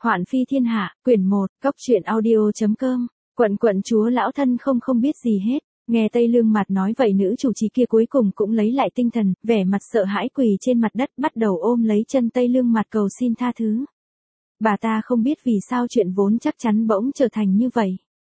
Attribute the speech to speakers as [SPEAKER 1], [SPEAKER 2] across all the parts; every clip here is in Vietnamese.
[SPEAKER 1] Hoạn phi thiên hạ, quyển 1, cốc truyện audio.com, quận chúa lão thân không biết gì hết. Nghe Tây Lương Mạt nói vậy nữ chủ trì kia cuối cùng cũng lấy lại tinh thần, vẻ mặt sợ hãi quỳ trên mặt đất bắt đầu ôm lấy chân Tây Lương Mạt cầu xin tha thứ. Bà ta không biết vì sao chuyện vốn chắc chắn bỗng trở thành như vậy.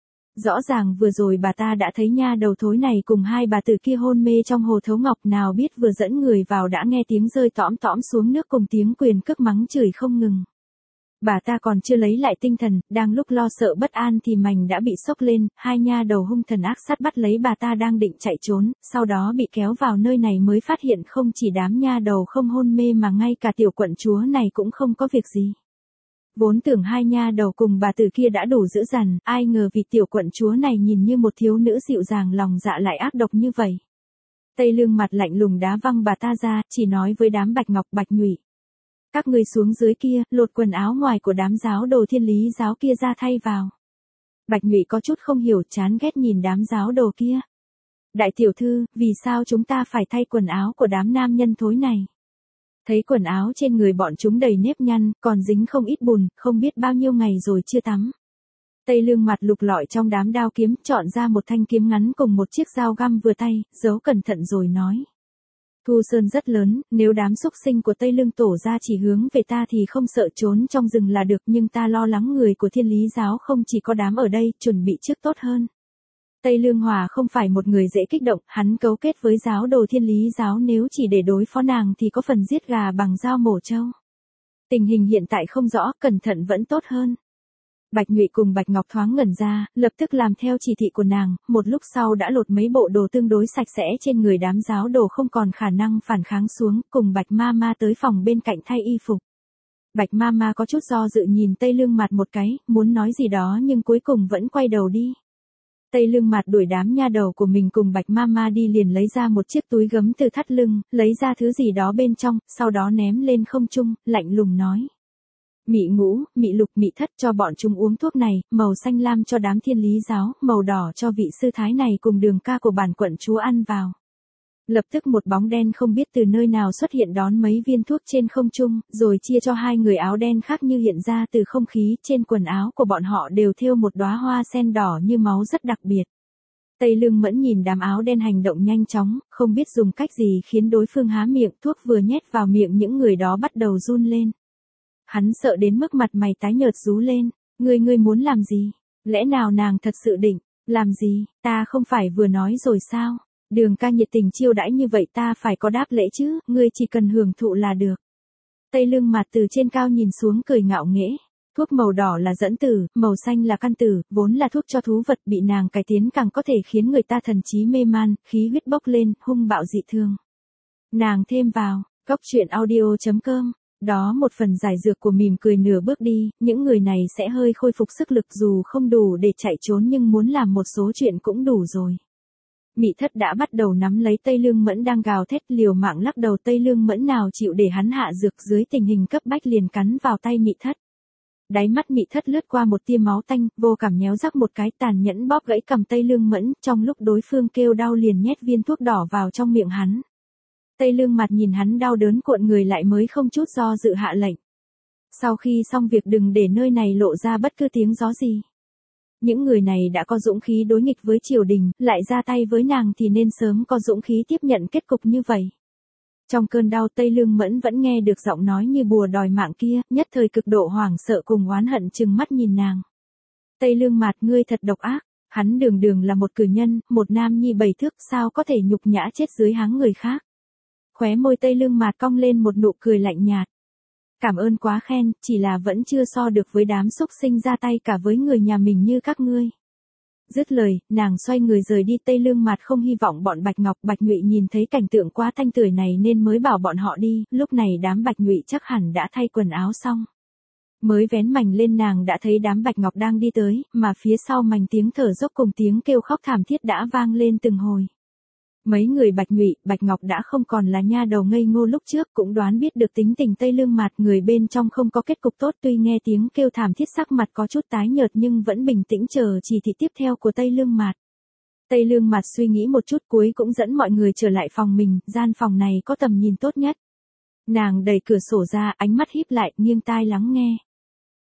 [SPEAKER 1] Rõ ràng vừa rồi bà ta đã thấy nha đầu thối này cùng hai bà tử kia hôn mê trong hồ thấu ngọc, nào biết vừa dẫn người vào đã nghe tiếng rơi tõm tõm xuống nước cùng tiếng quyền cước mắng chửi không ngừng. Bà ta còn chưa lấy lại tinh thần, đang lúc lo sợ bất an thì mành đã bị sốc lên, hai nha đầu hung thần ác sát bắt lấy bà ta đang định chạy trốn, sau đó bị kéo vào nơi này mới phát hiện không chỉ đám nha đầu không hôn mê mà ngay cả tiểu quận chúa này cũng không có việc gì. Vốn tưởng hai nha đầu cùng bà tử kia đã đủ dữ dằn, ai ngờ vì tiểu quận chúa này nhìn như một thiếu nữ dịu dàng lòng dạ lại ác độc như vậy. Tây Lương Mặt lạnh lùng đá văng bà ta ra, chỉ nói với đám Bạch Ngọc Bạch Nhụy. Các người xuống dưới kia, lột quần áo ngoài của đám giáo đồ Thiên Lý giáo kia ra thay vào. Bạch Nhụy có chút không hiểu, chán ghét nhìn đám giáo đồ kia. Đại tiểu thư, vì sao chúng ta phải thay quần áo của đám nam nhân thối này? Thấy quần áo trên người bọn chúng đầy nếp nhăn, còn dính không ít bùn, không biết bao nhiêu ngày rồi chưa tắm. Tây Lương Mặt lục lọi trong đám đao kiếm, chọn ra một thanh kiếm ngắn cùng một chiếc dao găm vừa tay, giấu cẩn thận rồi nói. Thu Sơn rất lớn, nếu đám xúc sinh của Tây Lương tổ ra chỉ hướng về ta thì không sợ trốn trong rừng là được, nhưng ta lo lắng người của Thiên Lý giáo không chỉ có đám ở đây, chuẩn bị trước tốt hơn. Tây Lương Hòa không phải một người dễ kích động, hắn cấu kết với giáo đồ Thiên Lý giáo, nếu chỉ để đối phó nàng thì có phần giết gà bằng dao mổ trâu. Tình hình hiện tại không rõ, cẩn thận vẫn tốt hơn. Bạch Nhụy cùng Bạch Ngọc thoáng ngẩn ra, lập tức làm theo chỉ thị của nàng, một lúc sau đã lột mấy bộ đồ tương đối sạch sẽ trên người đám giáo đồ không còn khả năng phản kháng xuống, cùng Bạch Mama tới phòng bên cạnh thay y phục. Bạch Mama có chút do dự nhìn Tây Lương Mặt một cái, muốn nói gì đó nhưng cuối cùng vẫn quay đầu đi. Tây Lương Mặt đuổi đám nha đầu của mình cùng Bạch Mama đi, liền lấy ra một chiếc túi gấm từ thắt lưng, lấy ra thứ gì đó bên trong, sau đó ném lên không trung, lạnh lùng nói. Mị Ngũ, Mị Lục, Mị Thất, cho bọn chúng uống thuốc này, màu xanh lam cho đám Thiên Lý giáo, màu đỏ cho vị sư thái này cùng Đường ca của bản quận chúa ăn vào. Lập tức một bóng đen không biết từ nơi nào xuất hiện đón mấy viên thuốc trên không trung, rồi chia cho hai người áo đen khác như hiện ra từ không khí, trên quần áo của bọn họ đều thêu một đóa hoa sen đỏ như máu rất đặc biệt. Tây Lương Mẫn nhìn đám áo đen hành động nhanh chóng, không biết dùng cách gì khiến đối phương há miệng, thuốc vừa nhét vào miệng những người đó bắt đầu run lên. Hắn sợ đến mức mặt mày tái nhợt rú lên, ngươi muốn làm gì? Lẽ nào nàng thật sự định, làm gì, ta không phải vừa nói rồi sao? Đường ca nhiệt tình chiêu đãi như vậy ta phải có đáp lễ chứ, ngươi chỉ cần hưởng thụ là được. Tây Lương Mặt từ trên cao nhìn xuống cười ngạo nghễ. Thuốc màu đỏ là dẫn tử, màu xanh là căn tử, vốn là thuốc cho thú vật, bị nàng cải tiến càng có thể khiến người ta thần trí mê man, khí huyết bốc lên, hung bạo dị thường. Nàng thêm vào, cốc truyện audio.com. Đó một phần giải dược của mỉm cười nửa bước đi, những người này sẽ hơi khôi phục sức lực dù không đủ để chạy trốn nhưng muốn làm một số chuyện cũng đủ rồi. Mị Thất đã bắt đầu nắm lấy Tây Lương Mẫn đang gào thét, liều mạng lắc đầu. Tây Lương Mẫn nào chịu để hắn hạ dược, dưới tình hình cấp bách liền cắn vào tay Mị Thất. Đáy mắt Mị Thất lướt qua một tia máu tanh, vô cảm nhéo rắc một cái, tàn nhẫn bóp gãy cầm Tây Lương Mẫn, trong lúc đối phương kêu đau liền nhét viên thuốc đỏ vào trong miệng hắn. Tây Lương Mặt nhìn hắn đau đớn cuộn người lại mới không chút do dự hạ lệnh. Sau khi xong việc đừng để nơi này lộ ra bất cứ tiếng gió gì. Những người này đã có dũng khí đối nghịch với triều đình, lại ra tay với nàng thì nên sớm có dũng khí tiếp nhận kết cục như vậy. Trong cơn đau Tây Lương Mẫn vẫn nghe được giọng nói như bùa đòi mạng kia, nhất thời cực độ hoảng sợ cùng oán hận trừng mắt nhìn nàng. Tây Lương Mặt, ngươi thật độc ác, hắn đường đường là một cử nhân, một nam nhi 7 thước, sao có thể nhục nhã chết dưới háng người khác. Khóe môi Tây Lương Mạt cong lên một nụ cười lạnh nhạt. Cảm ơn quá khen, chỉ là vẫn chưa so được với đám xúc sinh ra tay cả với người nhà mình như các ngươi. Dứt lời, nàng xoay người rời đi. Tây Lương Mạt không hy vọng bọn Bạch Ngọc Bạch Nhụy nhìn thấy cảnh tượng quá thanh tưởi này nên mới bảo bọn họ đi, lúc này đám Bạch Nhụy chắc hẳn đã thay quần áo xong. Mới vén mành lên nàng đã thấy đám Bạch Ngọc đang đi tới, mà phía sau mành tiếng thở dốc cùng tiếng kêu khóc thảm thiết đã vang lên từng hồi. Mấy người Bạch Nhụy, Bạch Ngọc đã không còn là nha đầu ngây ngô lúc trước, cũng đoán biết được tính tình Tây Lương Mạt, người bên trong không có kết cục tốt. Tuy nghe tiếng kêu thảm thiết sắc mặt có chút tái nhợt nhưng vẫn bình tĩnh chờ chỉ thị tiếp theo của Tây Lương Mạt. Tây Lương Mạt suy nghĩ một chút cuối cũng dẫn mọi người trở lại phòng mình, gian phòng này có tầm nhìn tốt nhất. Nàng đẩy cửa sổ ra, ánh mắt híp lại, nghiêng tai lắng nghe.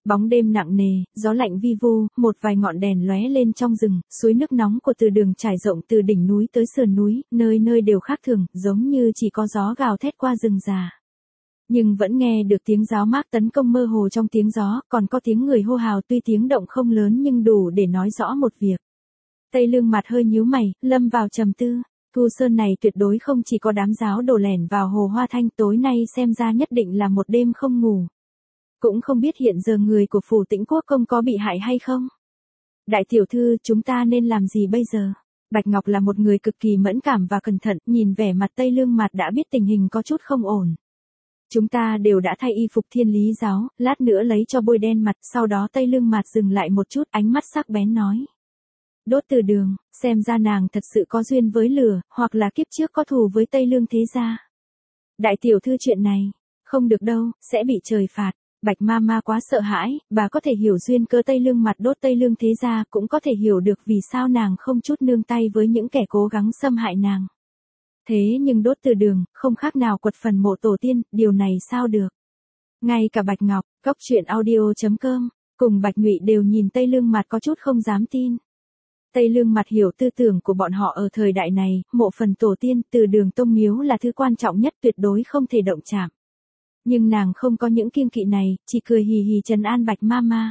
[SPEAKER 1] Bóng đêm nặng nề, gió lạnh vi vu, một vài ngọn đèn lóe lên trong rừng, suối nước nóng của từ đường trải rộng từ đỉnh núi tới sườn núi, nơi nơi đều khác thường, giống như chỉ có gió gào thét qua rừng già. Nhưng vẫn nghe được tiếng giáo mác tấn công mơ hồ trong tiếng gió, còn có tiếng người hô hào tuy tiếng động không lớn nhưng đủ để nói rõ một việc. Tây Lương mặt hơi nhíu mày, lâm vào trầm tư. Thu Sơn này tuyệt đối không chỉ có đám giáo đổ lẻn vào hồ Hoa Thanh, tối nay xem ra nhất định là một đêm không ngủ. Cũng không biết hiện giờ người của phủ Tĩnh Quốc công có bị hại hay không. Đại tiểu thư, chúng ta nên làm gì bây giờ? Bạch Ngọc là một người cực kỳ mẫn cảm và cẩn thận, nhìn vẻ mặt Tây Lương mặt đã biết tình hình có chút không ổn. Chúng ta đều đã thay y phục thiên lý giáo, lát nữa lấy cho bôi đen mặt, sau đó Tây Lương mặt dừng lại một chút, ánh mắt sắc bén nói. Đốt Từ Đường, xem ra nàng thật sự có duyên với lửa, hoặc là kiếp trước có thù với Tây Lương thế gia. Đại tiểu thư chuyện này, không được đâu, sẽ bị trời phạt. Bạch Mama quá sợ hãi, bà có thể hiểu duyên cơ Tây Lương mặt đốt Tây Lương thế gia, cũng có thể hiểu được vì sao nàng không chút nương tay với những kẻ cố gắng xâm hại nàng. Thế nhưng đốt Từ Đường, không khác nào quật phần mộ tổ tiên, điều này sao được. Ngay cả Bạch Ngọc, Cốc Truyện Audio.com, cùng Bạch Ngụy đều nhìn Tây Lương mặt có chút không dám tin. Tây Lương mặt hiểu tư tưởng của bọn họ ở thời đại này, mộ phần tổ tiên, Từ Đường tông miếu là thứ quan trọng nhất, tuyệt đối không thể động chạm. Nhưng nàng không có những kiêng kỵ này, chỉ cười hì hì trấn an Bạch Mama.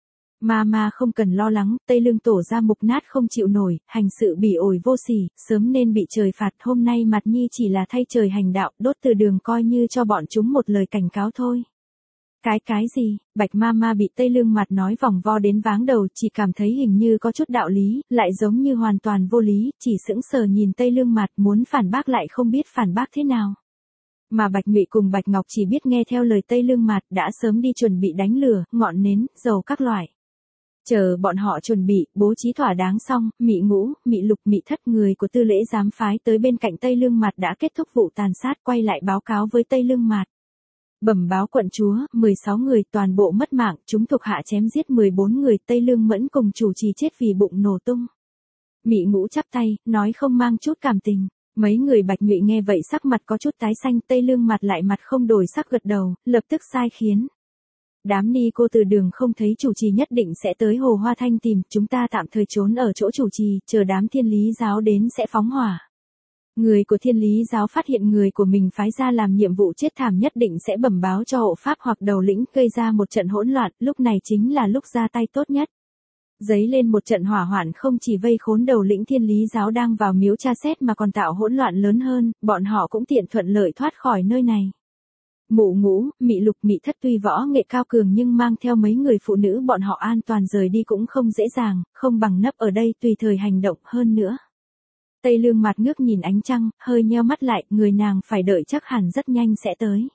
[SPEAKER 1] Mama không cần lo lắng, Tây Lương tổ ra mục nát không chịu nổi, hành sự bỉ ổi vô sỉ, sớm nên bị trời phạt, hôm nay mặt nhi chỉ là thay trời hành đạo, đốt Từ Đường coi như cho bọn chúng một lời cảnh cáo thôi. Cái gì? Bạch Mama bị Tây Lương mặt nói vòng vo đến váng đầu, chỉ cảm thấy hình như có chút đạo lý, lại giống như hoàn toàn vô lý, chỉ sững sờ nhìn Tây Lương mặt muốn phản bác lại không biết phản bác thế nào. Mà Bạch Ngụy cùng Bạch Ngọc chỉ biết nghe theo lời Tây Lương mặt đã sớm đi chuẩn bị đánh lửa, ngọn nến, dầu các loại. Chờ bọn họ chuẩn bị, bố trí thỏa đáng xong, Mị Ngũ, Mị Lục, Mị Thất người của Tư Lễ giám phái tới bên cạnh Tây Lương mặt đã kết thúc vụ tàn sát, quay lại báo cáo với Tây Lương mặt. Bẩm báo quận chúa, 16 người toàn bộ mất mạng, chúng thuộc hạ chém giết 14 người, Tây Lương Mẫn cùng chủ trì chết vì bụng nổ tung. Mị Ngũ chắp tay, nói không mang chút cảm tình. Mấy người Bạch Ngụy nghe vậy sắc mặt có chút tái xanh, Tây Lương mặt lại mặt không đổi sắc gật đầu, lập tức sai khiến. Đám ni cô Từ Đường không thấy chủ trì nhất định sẽ tới hồ Hoa Thanh tìm, chúng ta tạm thời trốn ở chỗ chủ trì, chờ đám thiên lý giáo đến sẽ phóng hỏa. Người của thiên lý giáo phát hiện người của mình phái ra làm nhiệm vụ chết thảm nhất định sẽ bẩm báo cho hộ pháp hoặc đầu lĩnh, gây ra một trận hỗn loạn, lúc này chính là lúc ra tay tốt nhất. Dấy lên một trận hỏa hoạn không chỉ vây khốn đầu lĩnh thiên lý giáo đang vào miếu tra xét mà còn tạo hỗn loạn lớn hơn, bọn họ cũng tiện thuận lợi thoát khỏi nơi này. Mụ Ngũ, Mị Lục, Mị Thất tuy võ nghệ cao cường nhưng mang theo mấy người phụ nữ bọn họ an toàn rời đi cũng không dễ dàng, không bằng nấp ở đây tùy thời hành động hơn nữa. Tây Lương mặt ngước nhìn ánh trăng, hơi nheo mắt lại, người nàng phải đợi chắc hẳn rất nhanh sẽ tới.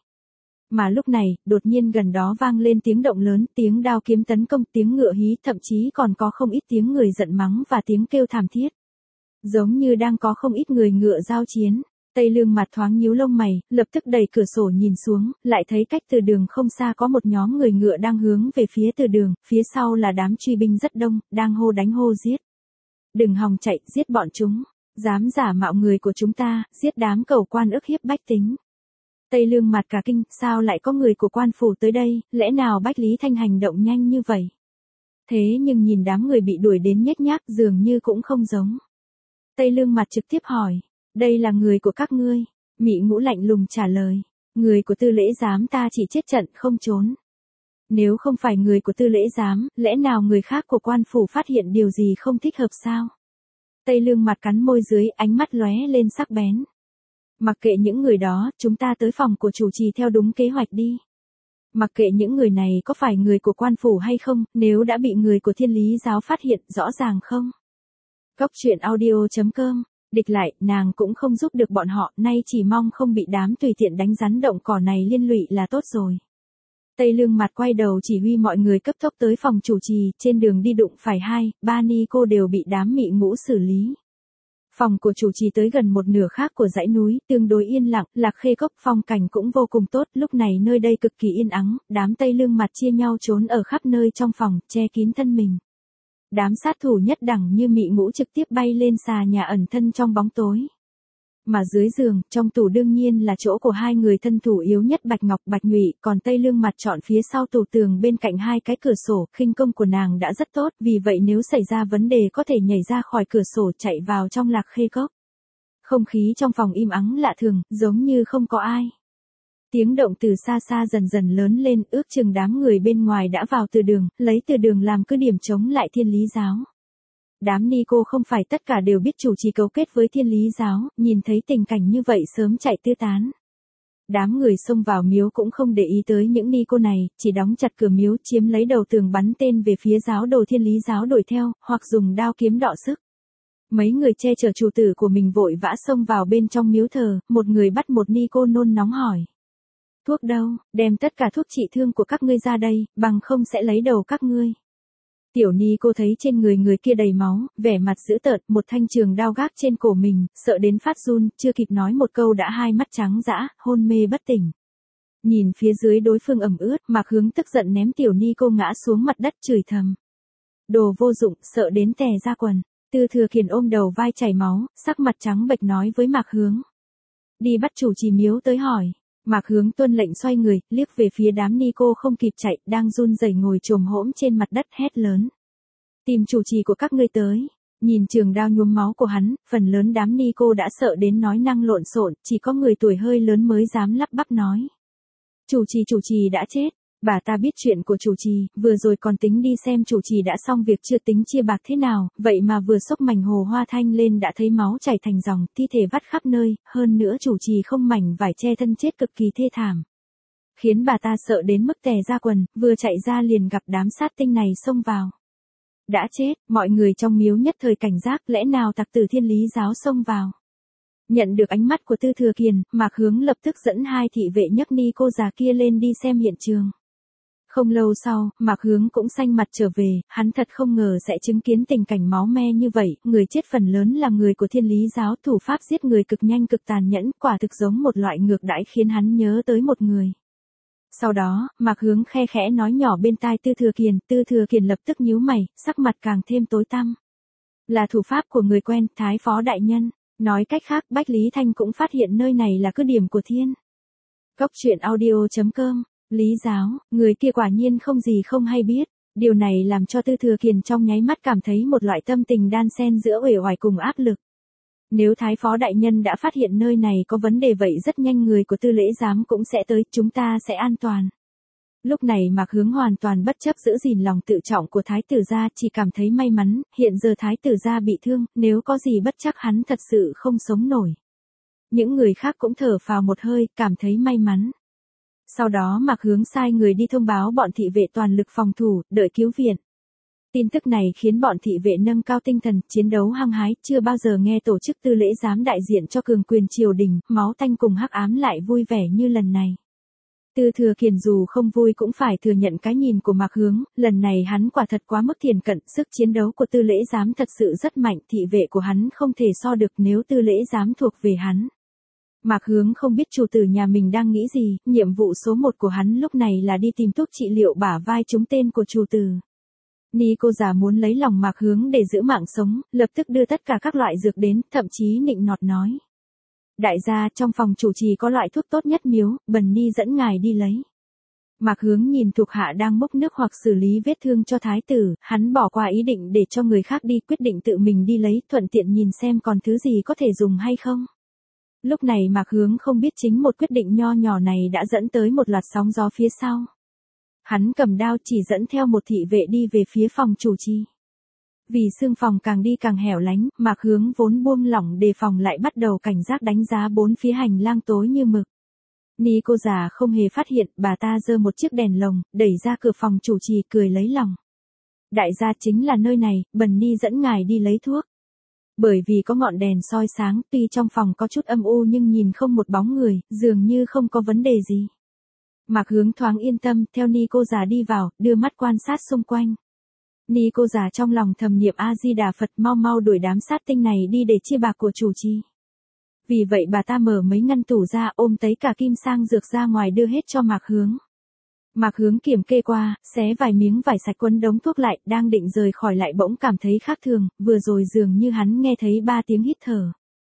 [SPEAKER 1] Mà lúc này, đột nhiên gần đó vang lên tiếng động lớn, tiếng đao kiếm tấn công, tiếng ngựa hí, thậm chí còn có không ít tiếng người giận mắng và tiếng kêu thảm thiết. Giống như đang có không ít người ngựa giao chiến. Tây Lương mặt thoáng nhíu lông mày, lập tức đẩy cửa sổ nhìn xuống, lại thấy cách Từ Đường không xa có một nhóm người ngựa đang hướng về phía Từ Đường, phía sau là đám truy binh rất đông, đang hô đánh hô giết. Đừng hòng chạy, giết bọn chúng. Dám giả mạo người của chúng ta, giết đám cầu quan ức hiếp bách tính. Tây Lương mặt cả kinh, sao lại có người của quan phủ tới đây, lẽ nào Bách Lý Thanh hành động nhanh như vậy? Thế nhưng nhìn đám người bị đuổi đến nhếch nhác dường như cũng không giống. Tây Lương mặt trực tiếp hỏi, đây là người của các ngươi? Mị Ngũ lạnh lùng trả lời, người của Tư Lễ giám ta chỉ chết trận không trốn. Nếu không phải người của Tư Lễ giám, lẽ nào người khác của quan phủ phát hiện điều gì không thích hợp sao? Tây Lương mặt cắn môi dưới, ánh mắt lóe lên sắc bén. Mặc kệ những người đó, chúng ta tới phòng của chủ trì theo đúng kế hoạch đi. Mặc kệ những người này có phải người của quan phủ hay không, nếu đã bị người của thiên lý giáo phát hiện, rõ ràng không? Cốc Truyện Audio.com, địch lại, nàng cũng không giúp được bọn họ, nay chỉ mong không bị đám tùy tiện đánh rắn động cỏ này liên lụy là tốt rồi. Tây Lương mặt quay đầu chỉ huy mọi người cấp tốc tới phòng chủ trì, trên đường đi đụng phải 2-3 ni cô đều bị đám Mị Ngũ xử lý. Phòng của chủ trì tới gần một nửa khác của dãy núi, tương đối yên lặng, Lạc Khê Cốc phong cảnh cũng vô cùng tốt, lúc này nơi đây cực kỳ yên ắng, đám Tây Lương mặt chia nhau trốn ở khắp nơi trong phòng, che kín thân mình. Đám sát thủ nhất đẳng như Mị Ngũ trực tiếp bay lên xà nhà ẩn thân trong bóng tối. Mà dưới giường, trong tủ đương nhiên là chỗ của hai người thân thủ yếu nhất Bạch Ngọc Bạch Nhụy, còn Tây Lương Mặt chọn phía sau tủ tường bên cạnh hai cái cửa sổ, khinh công của nàng đã rất tốt, vì vậy nếu xảy ra vấn đề có thể nhảy ra khỏi cửa sổ chạy vào trong Lạc Khê Cốc. Không khí trong phòng im ắng lạ thường, giống như không có ai. Tiếng động từ xa xa dần dần lớn lên, ước chừng đám người bên ngoài đã vào từ đường, lấy từ đường làm cứ điểm chống lại Thiên Lý giáo. Đám ni cô không phải tất cả đều biết chủ trì cấu kết với Thiên Lý giáo, nhìn thấy tình cảnh như vậy sớm chạy tứ tán. Đám người xông vào miếu cũng không để ý tới những ni cô này, chỉ đóng chặt cửa miếu chiếm lấy đầu tường bắn tên về phía giáo đồ Thiên Lý giáo đuổi theo, hoặc dùng đao kiếm đọ sức. Mấy người che chở chủ tử của mình vội vã xông vào bên trong miếu thờ, một người bắt một ni cô nôn nóng hỏi. Thuốc đâu, đem tất cả thuốc trị thương của các ngươi ra đây, bằng không sẽ lấy đầu các ngươi. Tiểu ni cô thấy trên người kia đầy máu, vẻ mặt dữ tợn, một thanh trường đao gác trên cổ mình, sợ đến phát run, chưa kịp nói một câu đã hai mắt trắng dã, hôn mê bất tỉnh. Nhìn phía dưới đối phương ẩm ướt, Mạc Hướng tức giận ném tiểu ni cô ngã xuống mặt đất chửi thầm. Đồ vô dụng, sợ đến tè ra quần. Tư Thừa Kiền ôm đầu vai chảy máu, sắc mặt trắng bệch nói với Mạc Hướng. Đi bắt chủ trì miếu tới hỏi. Mạc Hướng tuân lệnh xoay người, liếc về phía đám ni cô không kịp chạy, đang run rẩy ngồi chồm hổm trên mặt đất hét lớn. Tìm chủ trì của các ngươi tới. Nhìn trường đao nhuốm máu của hắn, phần lớn đám ni cô đã sợ đến nói năng lộn xộn, chỉ có người tuổi hơi lớn mới dám lắp bắp nói. Chủ trì đã chết. Bà ta biết chuyện của chủ trì, vừa rồi còn tính đi xem chủ trì đã xong việc chưa tính chia bạc thế nào, vậy mà vừa xốc mảnh hồ hoa thanh lên đã thấy máu chảy thành dòng, thi thể vắt khắp nơi, hơn nữa chủ trì không mảnh vải che thân chết cực kỳ thê thảm. Khiến bà ta sợ đến mức tè ra quần, vừa chạy ra liền gặp đám sát tinh này xông vào. Đã chết, mọi người trong miếu nhất thời cảnh giác, lẽ nào tặc tử Thiên Lý giáo xông vào. Nhận được ánh mắt của Tư Thừa Kiền, Mạc Hướng lập tức dẫn hai thị vệ nhấc ni cô già kia lên đi xem hiện trường. Không lâu sau, Mạc Hướng cũng xanh mặt trở về, hắn thật không ngờ sẽ chứng kiến tình cảnh máu me như vậy, người chết phần lớn là người của Thiên Lý giáo, thủ pháp giết người cực nhanh cực tàn nhẫn, quả thực giống một loại ngược đãi khiến hắn nhớ tới một người. Sau đó, Mạc Hướng khe khẽ nói nhỏ bên tai Tư Thừa Kiền lập tức nhíu mày, sắc mặt càng thêm tối tăm. Là thủ pháp của người quen, Thái Phó Đại Nhân. Nói cách khác, Bách Lý Thanh cũng phát hiện nơi này là cứ điểm của Thiên. Cốc truyện audio.com. Lý giáo, người kia quả nhiên không gì không hay biết. Điều này làm cho Tư Thừa Kiền trong nháy mắt cảm thấy một loại tâm tình đan xen giữa uể oải cùng áp lực. Nếu Thái Phó Đại Nhân đã phát hiện nơi này có vấn đề vậy rất nhanh người của Tư Lễ Giám cũng sẽ tới, chúng ta sẽ an toàn. Lúc này Mạc Hướng hoàn toàn bất chấp giữ gìn lòng tự trọng của Thái tử gia, chỉ cảm thấy may mắn, hiện giờ Thái tử gia bị thương, nếu có gì bất chắc hắn thật sự không sống nổi. Những người khác cũng thở phào một hơi, cảm thấy may mắn. Sau đó Mạc Hướng sai người đi thông báo bọn thị vệ toàn lực phòng thủ, đợi cứu viện. Tin tức này khiến bọn thị vệ nâng cao tinh thần, chiến đấu hăng hái, chưa bao giờ nghe tổ chức Tư Lễ Giám đại diện cho cường quyền triều đình, máu tanh cùng hắc ám lại vui vẻ như lần này. Tư Thừa Kiền dù không vui cũng phải thừa nhận cái nhìn của Mạc Hướng, lần này hắn quả thật quá mức thiền cận, sức chiến đấu của Tư Lễ Giám thật sự rất mạnh, thị vệ của hắn không thể so được nếu Tư Lễ Giám thuộc về hắn. Mạc Hướng không biết chủ tử nhà mình đang nghĩ gì, nhiệm vụ số 1 của hắn lúc này là đi tìm thuốc trị liệu bả vai trúng tên của chủ tử. Ni cô già muốn lấy lòng Mạc Hướng để giữ mạng sống, lập tức đưa tất cả các loại dược đến, thậm chí nịnh nọt nói. Đại gia, trong phòng chủ trì có loại thuốc tốt nhất miếu, bần ni dẫn ngài đi lấy. Mạc Hướng nhìn thuộc hạ đang múc nước hoặc xử lý vết thương cho thái tử, hắn bỏ qua ý định để cho người khác đi, quyết định tự mình đi lấy, thuận tiện nhìn xem còn thứ gì có thể dùng hay không. Lúc này Mạc Hướng không biết chính một quyết định nho nhỏ này đã dẫn tới một loạt sóng gió phía sau. Hắn cầm đao chỉ dẫn theo một thị vệ đi về phía phòng chủ trì. Vì xương phòng càng đi càng hẻo lánh, Mạc Hướng vốn buông lỏng đề phòng lại bắt đầu cảnh giác đánh giá bốn phía hành lang tối như mực. Ni cô già không hề phát hiện, bà ta giơ một chiếc đèn lồng, đẩy ra cửa phòng chủ trì cười lấy lòng. Đại gia chính là nơi này, bần ni dẫn ngài đi lấy thuốc. Bởi vì có ngọn đèn soi sáng, tuy trong phòng có chút âm u nhưng nhìn không một bóng người, dường như không có vấn đề gì. Mạc Hướng thoáng yên tâm, theo Ni cô già đi vào, đưa mắt quan sát xung quanh. Ni cô già trong lòng thầm niệm A-di-đà Phật, mau mau đuổi đám sát tinh này đi để chia bạc của chủ trì. Vì vậy bà ta mở mấy ngăn tủ ra, ôm tới cả kim sang dược ra ngoài đưa hết cho Mạc Hướng. Mạc Hướng kiểm kê qua, xé vài miếng vải sạch quấn đống thuốc lại, đang định rời khỏi lại bỗng cảm thấy khác thường, vừa rồi dường như hắn nghe thấy 3 tiếng hít thở.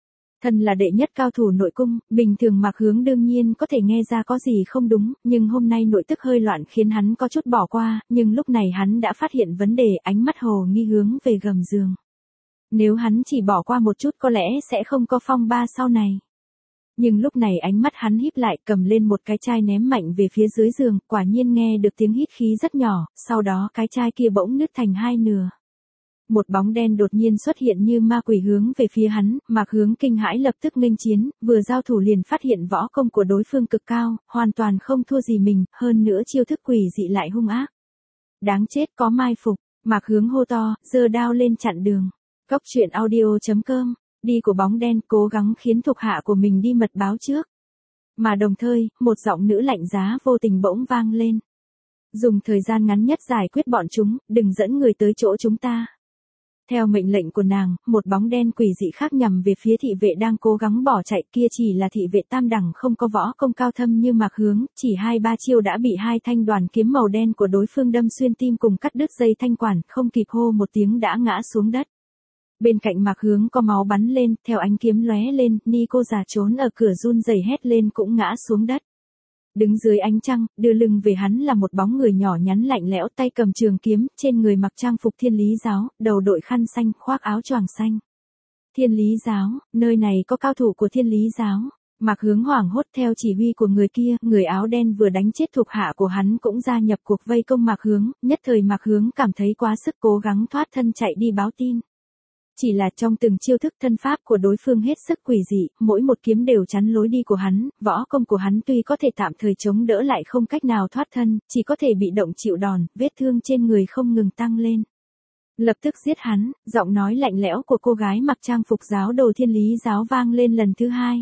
[SPEAKER 1] Thân là đệ nhất cao thủ nội cung, bình thường Mạc Hướng đương nhiên có thể nghe ra có gì không đúng, nhưng hôm nay nội tức hơi loạn khiến hắn có chút bỏ qua, nhưng lúc này hắn đã phát hiện vấn đề, ánh mắt hồ nghi hướng về gầm giường. Nếu hắn chỉ bỏ qua một chút có lẽ sẽ không có phong ba sau này. Nhưng lúc này ánh mắt hắn híp lại, cầm lên một cái chai ném mạnh về phía dưới giường, quả nhiên nghe được tiếng hít khí rất nhỏ, sau đó cái chai kia bỗng nứt thành hai nửa. Một bóng đen đột nhiên xuất hiện như ma quỷ hướng về phía hắn, Mạc Hướng kinh hãi lập tức nghênh chiến, vừa giao thủ liền phát hiện võ công của đối phương cực cao, hoàn toàn không thua gì mình, hơn nữa chiêu thức quỷ dị lại hung ác. Đáng chết, có mai phục, Mạc Hướng hô to, giơ đao lên chặn đường. Cốc truyện audio.com, đi của bóng đen cố gắng khiến thuộc hạ của mình đi mật báo trước. Mà đồng thời, một giọng nữ lạnh giá vô tình bỗng vang lên. Dùng thời gian ngắn nhất giải quyết bọn chúng, đừng dẫn người tới chỗ chúng ta. Theo mệnh lệnh của nàng, một bóng đen quỷ dị khác nhằm về phía thị vệ đang cố gắng bỏ chạy, kia chỉ là thị vệ tam đẳng không có võ công cao thâm như Mạc Hướng, chỉ 2-3 chiêu đã bị hai thanh đoàn kiếm màu đen của đối phương đâm xuyên tim cùng cắt đứt dây thanh quản, không kịp hô một tiếng đã ngã xuống đất. Bên cạnh Mạc Hướng có máu bắn lên, theo ánh kiếm lóe lên, ni cô già trốn ở cửa run rẩy hét lên cũng ngã xuống đất. Đứng dưới ánh trăng, đưa lưng về hắn là một bóng người nhỏ nhắn lạnh lẽo, tay cầm trường kiếm, trên người mặc trang phục Thiên Lý giáo, đầu đội khăn xanh, khoác áo choàng xanh. Thiên Lý giáo, nơi này có cao thủ của Thiên Lý giáo. Mạc Hướng hoảng hốt theo chỉ huy của người kia, người áo đen vừa đánh chết thuộc hạ của hắn cũng gia nhập cuộc vây công Mạc Hướng, nhất thời Mạc Hướng cảm thấy quá sức cố gắng thoát thân chạy đi báo tin. Chỉ là trong từng chiêu thức thân pháp của đối phương hết sức quỷ dị, mỗi một kiếm đều chắn lối đi của hắn, võ công của hắn tuy có thể tạm thời chống đỡ lại không cách nào thoát thân, chỉ có thể bị động chịu đòn, vết thương trên người không ngừng tăng lên. Lập tức giết hắn, giọng nói lạnh lẽo của cô gái mặc trang phục giáo đồ Thiên Lý giáo vang lên lần thứ hai.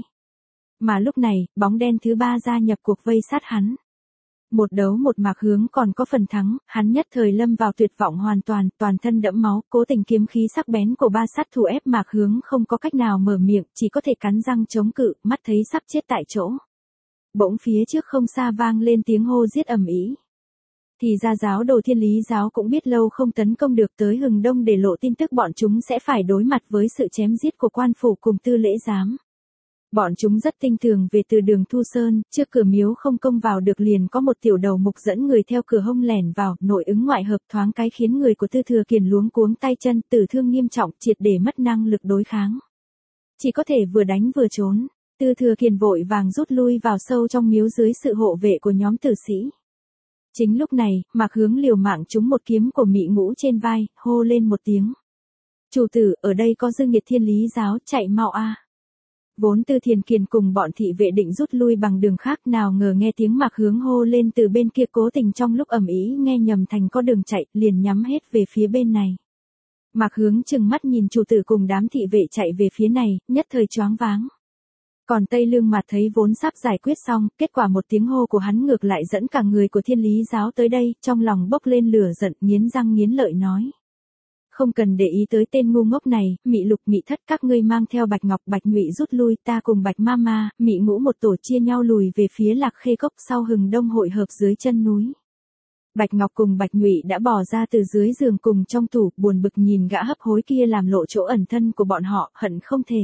[SPEAKER 1] Mà lúc này, bóng đen thứ ba gia nhập cuộc vây sát hắn. Một đấu một Mạc Hướng còn có phần thắng, hắn nhất thời lâm vào tuyệt vọng hoàn toàn, toàn thân đẫm máu, cố tình kiếm khí sắc bén của ba sát thủ ép Mạc Hướng không có cách nào mở miệng, chỉ có thể cắn răng chống cự, mắt thấy sắp chết tại chỗ. Bỗng phía trước không xa vang lên tiếng hô giết ầm ĩ. Thì ra giáo đồ Thiên Lý giáo cũng biết lâu không tấn công được tới Hừng Đông để lộ tin tức bọn chúng sẽ phải đối mặt với sự chém giết của quan phủ cùng Tư Lễ giám. Bọn chúng rất tinh tường về từ đường Thu Sơn, trước cửa miếu không công vào được liền có một tiểu đầu mục dẫn người theo cửa hông lẻn vào, nội ứng ngoại hợp thoáng cái khiến người của Tư Thừa Kiền luống cuống tay chân, tử thương nghiêm trọng, triệt để mất năng lực đối kháng. Chỉ có thể vừa đánh vừa trốn, Tư Thừa Kiền vội vàng rút lui vào sâu trong miếu dưới sự hộ vệ của nhóm tử sĩ. Chính lúc này, Mạc Hướng liều mạng trúng một kiếm của Mị Ngũ trên vai, hô lên một tiếng. Chủ tử, ở đây có Dương Nghiệt Thiên Lý giáo, chạy mau a. Vốn Tư Thiền Kiền cùng bọn thị vệ định rút lui bằng đường khác, nào ngờ nghe tiếng Mạc Hướng hô lên từ bên kia, cố tình trong lúc ầm ĩ nghe nhầm thành có đường chạy, liền nhắm hết về phía bên này. Mạc Hướng trừng mắt nhìn chủ tử cùng đám thị vệ chạy về phía này, nhất thời choáng váng. Còn Tây Lương Mạt thấy vốn sắp giải quyết xong, kết quả một tiếng hô của hắn ngược lại dẫn cả người của Thiên Lý giáo tới đây, trong lòng bốc lên lửa giận, nghiến răng nghiến lợi nói. Không cần để ý tới tên ngu ngốc này, Mị Lục Mị Thất, các ngươi mang theo Bạch Ngọc Bạch Nhụy rút lui, ta cùng Bạch Mama, Mị Ngũ một tổ chia nhau lùi về phía Lạc Khê Cốc, sau Hừng Đông hội hợp dưới chân núi. Bạch Ngọc cùng Bạch Nhụy đã bỏ ra từ dưới giường cùng trong tủ, buồn bực nhìn gã hấp hối kia làm lộ chỗ ẩn thân của bọn họ, hận không thể.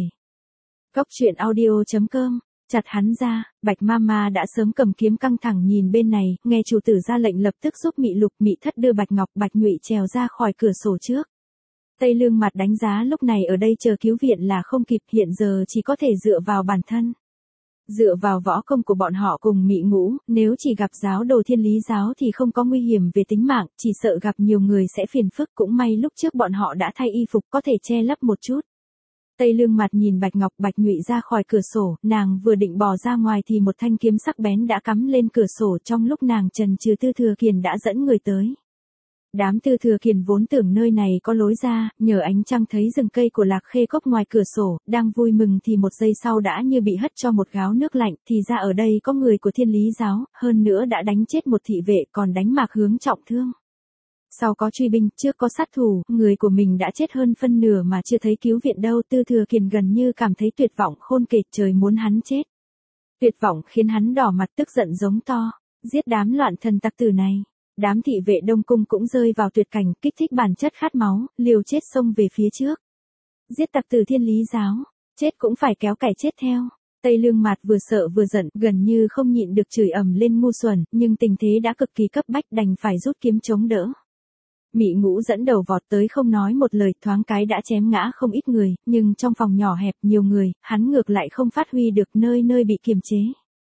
[SPEAKER 1] Cốc truyện audio.com, chặt hắn ra. Bạch Mama đã sớm cầm kiếm căng thẳng nhìn bên này, nghe chủ tử ra lệnh lập tức giúp Mị Lục Mị Thất đưa Bạch Ngọc Bạch Nhụy trèo ra khỏi cửa sổ trước. Tây Lương Mạt đánh giá lúc này ở đây chờ cứu viện là không kịp, hiện giờ chỉ có thể dựa vào bản thân. Dựa vào võ công của bọn họ cùng Mị Ngũ, nếu chỉ gặp giáo đồ Thiên Lý giáo thì không có nguy hiểm về tính mạng, chỉ sợ gặp nhiều người sẽ phiền phức, cũng may lúc trước bọn họ đã thay y phục có thể che lấp một chút. Tây Lương Mạt nhìn Bạch Ngọc Bạch Nhụy ra khỏi cửa sổ, nàng vừa định bò ra ngoài thì một thanh kiếm sắc bén đã cắm lên cửa sổ, trong lúc nàng chần chừ Tư Thừa Kiền đã dẫn người tới. Đám Tư Thừa Kiền vốn tưởng nơi này có lối ra, nhờ ánh trăng thấy rừng cây của Lạc Khê Cốc ngoài cửa sổ, đang vui mừng thì một giây sau đã như bị hất cho một gáo nước lạnh, thì ra ở đây có người của Thiên Lý giáo, hơn nữa đã đánh chết một thị vệ, còn đánh Mạc Hướng trọng thương. Sau có truy binh, trước có sát thủ, người của mình đã chết hơn phân nửa mà chưa thấy cứu viện đâu. Tư Thừa Kiền gần như cảm thấy tuyệt vọng khôn kể, trời muốn hắn chết. Tuyệt vọng khiến hắn đỏ mặt tức giận giống to, giết đám loạn thần tặc tử này. Đám thị vệ Đông Cung cũng rơi vào tuyệt cảnh, kích thích bản chất khát máu, liều chết xông về phía trước. Giết tặc tử Thiên Lý giáo. Chết cũng phải kéo cày chết theo. Tây Lương Mạt vừa sợ vừa giận, gần như không nhịn được chửi ầm lên ngu xuẩn, nhưng tình thế đã cực kỳ cấp bách đành phải rút kiếm chống đỡ. Mị Ngũ dẫn đầu vọt tới không nói một lời, thoáng cái đã chém ngã không ít người, nhưng trong phòng nhỏ hẹp nhiều người, hắn ngược lại không phát huy được, nơi nơi bị kiềm chế.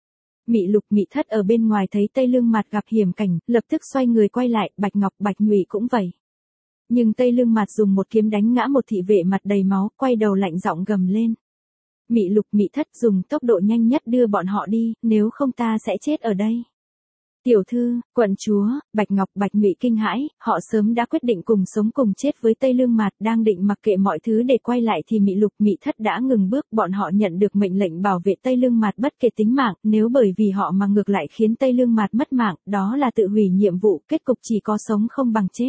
[SPEAKER 1] Mị Lục Mị Thất ở bên ngoài thấy Tây Lương Mạt gặp hiểm cảnh, lập tức xoay người quay lại, Bạch Ngọc Bạch Nhụy cũng vậy. Nhưng Tây Lương Mạt dùng một kiếm đánh ngã một thị vệ mặt đầy máu, quay đầu lạnh giọng gầm lên. Mị Lục Mị Thất, dùng tốc độ nhanh nhất đưa bọn họ đi, nếu không ta sẽ chết ở đây. Tiểu thư, quận chúa, Bạch Ngọc Bạch Nhụy kinh hãi, họ sớm đã quyết định cùng sống cùng chết với Tây Lương Mạt, đang định mặc kệ mọi thứ để quay lại thì Mị Lục Mị Thất đã ngừng bước, bọn họ nhận được mệnh lệnh bảo vệ Tây Lương Mạt bất kể tính mạng, nếu bởi vì họ mà ngược lại khiến Tây Lương Mạt mất mạng, đó là tự hủy nhiệm vụ, kết cục chỉ có sống không bằng chết.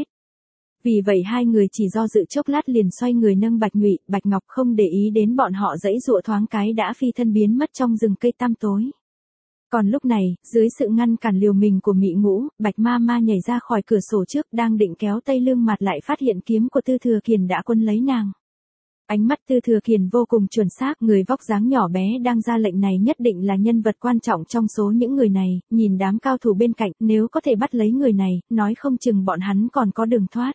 [SPEAKER 1] Vì vậy hai người chỉ do dự chốc lát liền xoay người nâng Bạch Nhụy, Bạch Ngọc không để ý đến bọn họ giãy giụa thoáng cái đã phi thân biến mất trong rừng cây tăm tối. Còn lúc này, dưới sự ngăn cản liều mình của Mị Ngũ, Bạch Ma Ma nhảy ra khỏi cửa sổ trước, đang định kéo Tây Lương Mạt lại phát hiện kiếm của Tư Thừa Kiền đã quấn lấy nàng. Ánh mắt Tư Thừa Kiền vô cùng chuẩn xác, người vóc dáng nhỏ bé đang ra lệnh này nhất định là nhân vật quan trọng trong số những người này, nhìn đám cao thủ bên cạnh, nếu có thể bắt lấy người này, nói không chừng bọn hắn còn có đường thoát.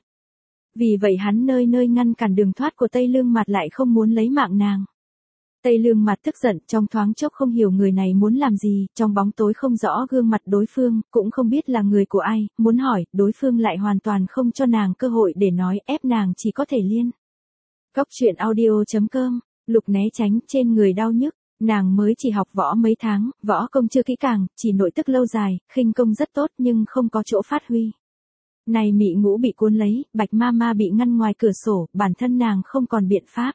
[SPEAKER 1] Vì vậy hắn nơi nơi ngăn cản đường thoát của Tây Lương Mạt lại không muốn lấy mạng nàng. Tây Lương Mạt tức giận, trong thoáng chốc không hiểu người này muốn làm gì, trong bóng tối không rõ gương mặt đối phương, cũng không biết là người của ai, muốn hỏi, đối phương lại hoàn toàn không cho nàng cơ hội để nói, ép nàng chỉ có thể liên. Cóc truyện audio.com, Lục né tránh, trên người đau nhức, nàng mới chỉ học võ mấy tháng, võ công chưa kỹ càng, chỉ nội tức lâu dài, khinh công rất tốt nhưng không có chỗ phát huy. Này Mị Ngũ bị cuốn lấy, Bạch Ma Ma bị ngăn ngoài cửa sổ, bản thân nàng không còn biện pháp.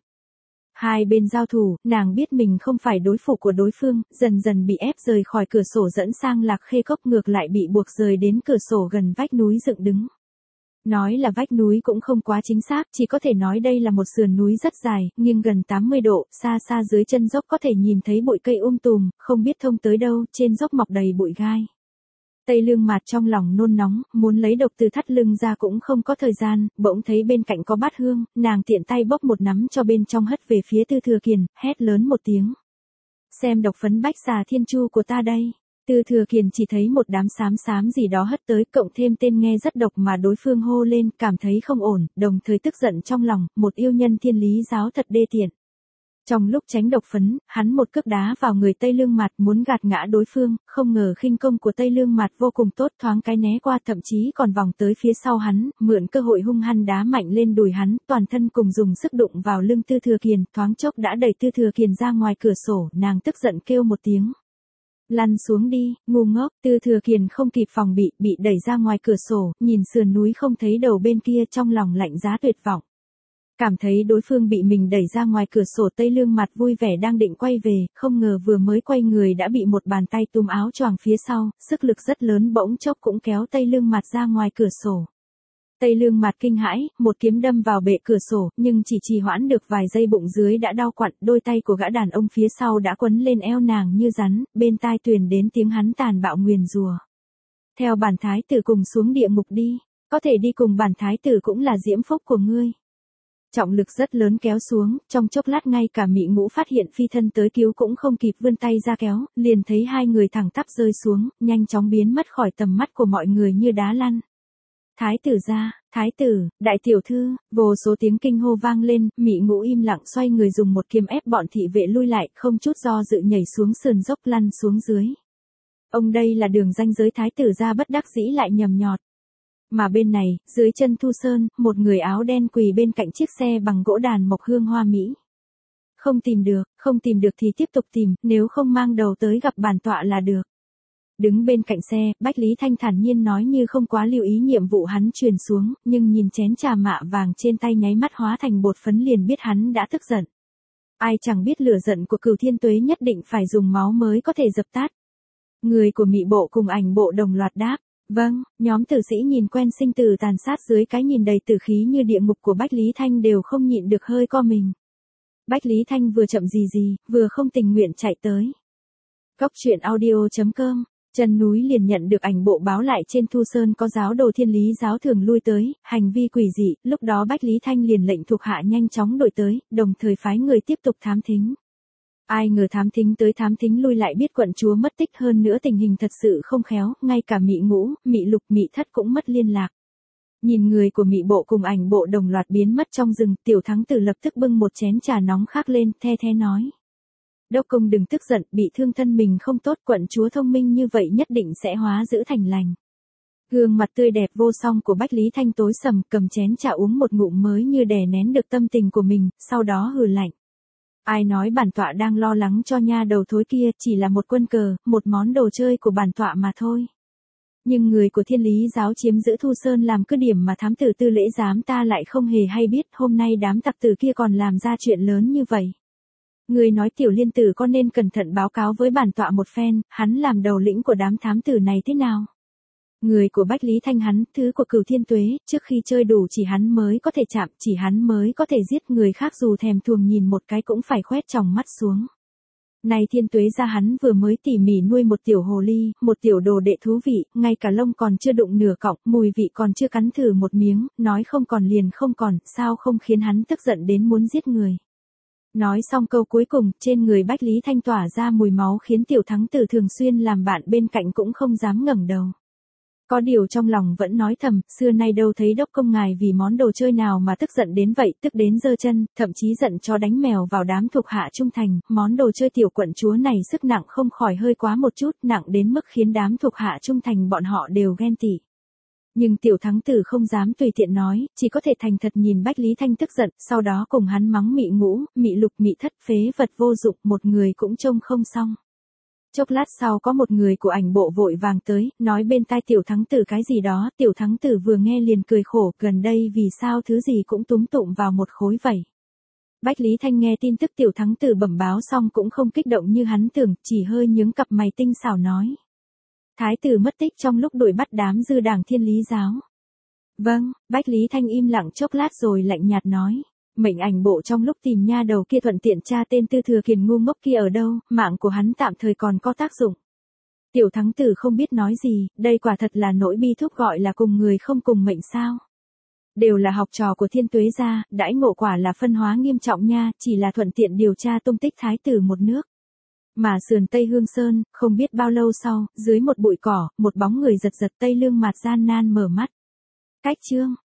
[SPEAKER 1] Hai bên giao thủ, nàng biết mình không phải đối thủ của đối phương, dần dần bị ép rời khỏi cửa sổ dẫn sang Lạc Khê Cốc, ngược lại bị buộc rời đến cửa sổ gần vách núi dựng đứng. Nói là vách núi cũng không quá chính xác, chỉ có thể nói đây là một sườn núi rất dài, nghiêng gần 80 độ, xa xa dưới chân dốc có thể nhìn thấy bụi cây tùm, không biết thông tới đâu, trên dốc mọc đầy bụi gai. Tây Lương Mạt trong lòng nôn nóng, muốn lấy độc từ thắt lưng ra cũng không có thời gian, bỗng thấy bên cạnh có bát hương, nàng tiện tay bốc một nắm cho bên trong hất về phía Tư Thừa Kiền, hét lớn một tiếng. Xem độc phấn Bách Xà Thiên Chu của ta đây. Tư Thừa Kiền chỉ thấy một đám xám xám gì đó hất tới, cộng thêm tên nghe rất độc mà đối phương hô lên, cảm thấy không ổn, đồng thời tức giận trong lòng, một yêu nhân Thiên Lý giáo thật đê tiện. Trong lúc tránh độc phấn, hắn một cước đá vào người Tây Lương Mạt muốn gạt ngã đối phương, không ngờ khinh công của Tây Lương Mạt vô cùng tốt, thoáng cái né qua, thậm chí còn vòng tới phía sau hắn, mượn cơ hội hung hăng đá mạnh lên đùi hắn, toàn thân cùng dùng sức đụng vào lưng Tư Thừa Kiền, thoáng chốc đã đẩy Tư Thừa Kiền ra ngoài cửa sổ, nàng tức giận kêu một tiếng. Lăn xuống đi, ngu ngốc. Tư Thừa Kiền không kịp phòng bị đẩy ra ngoài cửa sổ, nhìn sườn núi không thấy đầu bên kia, trong lòng lạnh giá tuyệt vọng. Cảm thấy đối phương bị mình đẩy ra ngoài cửa sổ, Tây Lương Mạt vui vẻ đang định quay về, không ngờ vừa mới quay người đã bị một bàn tay túm áo choàng phía sau, sức lực rất lớn bỗng chốc cũng kéo Tây Lương Mạt ra ngoài cửa sổ. Tây Lương Mạt kinh hãi, một kiếm đâm vào bệ cửa sổ, nhưng chỉ trì hoãn được vài giây bụng dưới đã đau quặn, đôi tay của gã đàn ông phía sau đã quấn lên eo nàng như rắn, bên tai truyền đến tiếng hắn tàn bạo nguyền rủa. Theo bản thái tử cùng xuống địa ngục đi, có thể đi cùng bản thái tử cũng là diễm phúc của ngươi. Trọng lực rất lớn kéo xuống, trong chốc lát ngay cả Mị Ngũ phát hiện phi thân tới cứu cũng không kịp vươn tay ra kéo, liền thấy hai người thẳng tắp rơi xuống, nhanh chóng biến mất khỏi tầm mắt của mọi người như đá lăn. Thái tử gia, thái tử, đại tiểu thư, vô số tiếng kinh hô vang lên, Mị Ngũ im lặng xoay người dùng một kiếm ép bọn thị vệ lui lại, không chút do dự nhảy xuống sườn dốc lăn xuống dưới. Ông đây là đường ranh giới, thái tử gia bất đắc dĩ lại nhầm nhọt. Mà bên này, dưới chân Thu Sơn, một người áo đen quỳ bên cạnh chiếc xe bằng gỗ đàn mộc hương hoa mỹ. Không tìm được thì tiếp tục tìm, nếu không mang đầu tới gặp bản tọa là được. Đứng bên cạnh xe, Bách Lý Thanh thản nhiên nói như không quá lưu ý nhiệm vụ hắn truyền xuống, nhưng nhìn chén trà mạ vàng trên tay nháy mắt hóa thành bột phấn liền biết hắn đã tức giận. Ai chẳng biết lửa giận của Cửu Thiên Tuế nhất định phải dùng máu mới có thể dập tắt. Người của Mị bộ cùng Ảnh bộ đồng loạt đáp. Vâng, nhóm tử sĩ nhìn quen sinh tử tàn sát dưới cái nhìn đầy tử khí như địa ngục của Bách Lý Thanh đều không nhịn được hơi co mình. Bách Lý Thanh vừa chậm gì, vừa không tình nguyện chạy tới. Cóc truyện audio.com, chân núi liền nhận được Ảnh bộ báo lại trên Thu Sơn có giáo đồ Thiên Lý giáo thường lui tới, hành vi quỷ dị, lúc đó Bách Lý Thanh liền lệnh thuộc hạ nhanh chóng đuổi tới, đồng thời phái người tiếp tục thám thính. Ai ngờ thám thính tới thám thính lui lại biết quận chúa mất tích, hơn nữa tình hình thật sự không khéo, ngay cả Mị Ngũ, Mị Lục, Mị Thất cũng mất liên lạc. Nhìn người của Mị bộ cùng ảnh bộ đồng loạt biến mất trong rừng, Tiểu Thắng Tử lập tức bưng một chén trà nóng khác lên, the thé nói. Đốc công đừng tức giận, bị thương thân mình không tốt, quận chúa thông minh như vậy nhất định sẽ hóa dữ thành lành. Gương mặt tươi đẹp vô song của Bách Lý Thanh tối sầm, cầm chén trà uống một ngụm mới như đè nén được tâm tình của mình, sau đó hừ lạnh. Ai nói bản tọa đang lo lắng cho nha đầu thối kia, chỉ là một quân cờ, một món đồ chơi của bản tọa mà thôi. Nhưng người của Thiên Lý giáo chiếm giữ Thu Sơn làm cứ điểm mà thám tử Tư Lễ giám ta lại không hề hay biết, hôm nay đám tặc tử kia còn làm ra chuyện lớn như vậy. Người nói Tiểu Liên tử có nên cẩn thận báo cáo với bản tọa một phen, hắn làm đầu lĩnh của đám thám tử này thế nào? Người của Bách Lý Thanh hắn, thứ của Cửu Thiên Tuế, trước khi chơi đủ chỉ hắn mới có thể chạm, chỉ hắn mới có thể giết, người khác dù thèm thuồng nhìn một cái cũng phải khoét tròng mắt xuống. Này Thiên Tuế ra hắn vừa mới tỉ mỉ nuôi một tiểu hồ ly, một tiểu đồ đệ thú vị, ngay cả lông còn chưa đụng nửa cọng, mùi vị còn chưa cắn thử một miếng, nói không còn liền không còn, sao không khiến hắn tức giận đến muốn giết người. Nói xong câu cuối cùng, trên người Bách Lý Thanh tỏa ra mùi máu khiến Tiểu Thắng Tử thường xuyên làm bạn bên cạnh cũng không dám ngẩng đầu. Có điều trong lòng vẫn nói thầm, xưa nay đâu thấy đốc công ngài vì món đồ chơi nào mà tức giận đến vậy, tức đến giơ chân, thậm chí giận cho đánh mèo vào đám thuộc hạ trung thành, món đồ chơi tiểu quận chúa này sức nặng không khỏi hơi quá một chút, nặng đến mức khiến đám thuộc hạ trung thành bọn họ đều ghen tị. Nhưng Tiểu Thắng Tử không dám tùy tiện nói, chỉ có thể thành thật nhìn Bách Lý Thanh tức giận, sau đó cùng hắn mắng Mị Ngũ, Mị Lục, Mị Thất phế vật vô dụng, một người cũng trông không xong. Chốc lát sau có một người của ảnh bộ vội vàng tới, nói bên tai Tiểu Thắng Tử cái gì đó, Tiểu Thắng Tử vừa nghe liền cười khổ, gần đây vì sao thứ gì cũng túm tụm vào một khối vậy. Bách Lý Thanh nghe tin tức Tiểu Thắng Tử bẩm báo xong cũng không kích động như hắn tưởng, chỉ hơi nhướng cặp mày tinh xảo nói. Thái tử mất tích trong lúc đuổi bắt đám dư đảng Thiên Lý giáo. Vâng, Bách Lý Thanh im lặng chốc lát rồi lạnh nhạt nói. Mệnh ảnh bộ trong lúc tìm nha đầu kia thuận tiện tra tên Tư Thừa Kiền ngu ngốc kia ở đâu, mạng của hắn tạm thời còn có tác dụng. Tiểu Thắng Tử không biết nói gì, đây quả thật là nỗi bi thúc gọi là cùng người không cùng mệnh sao. Đều là học trò của Thiên Tuế gia, đãi ngộ quả là phân hóa nghiêm trọng nha, chỉ là thuận tiện điều tra tung tích thái tử một nước. Mà sườn Tây Hương Sơn, không biết bao lâu sau, dưới một bụi cỏ, một bóng người giật giật Tây Lương Mạt gian nan mở mắt. Cách chương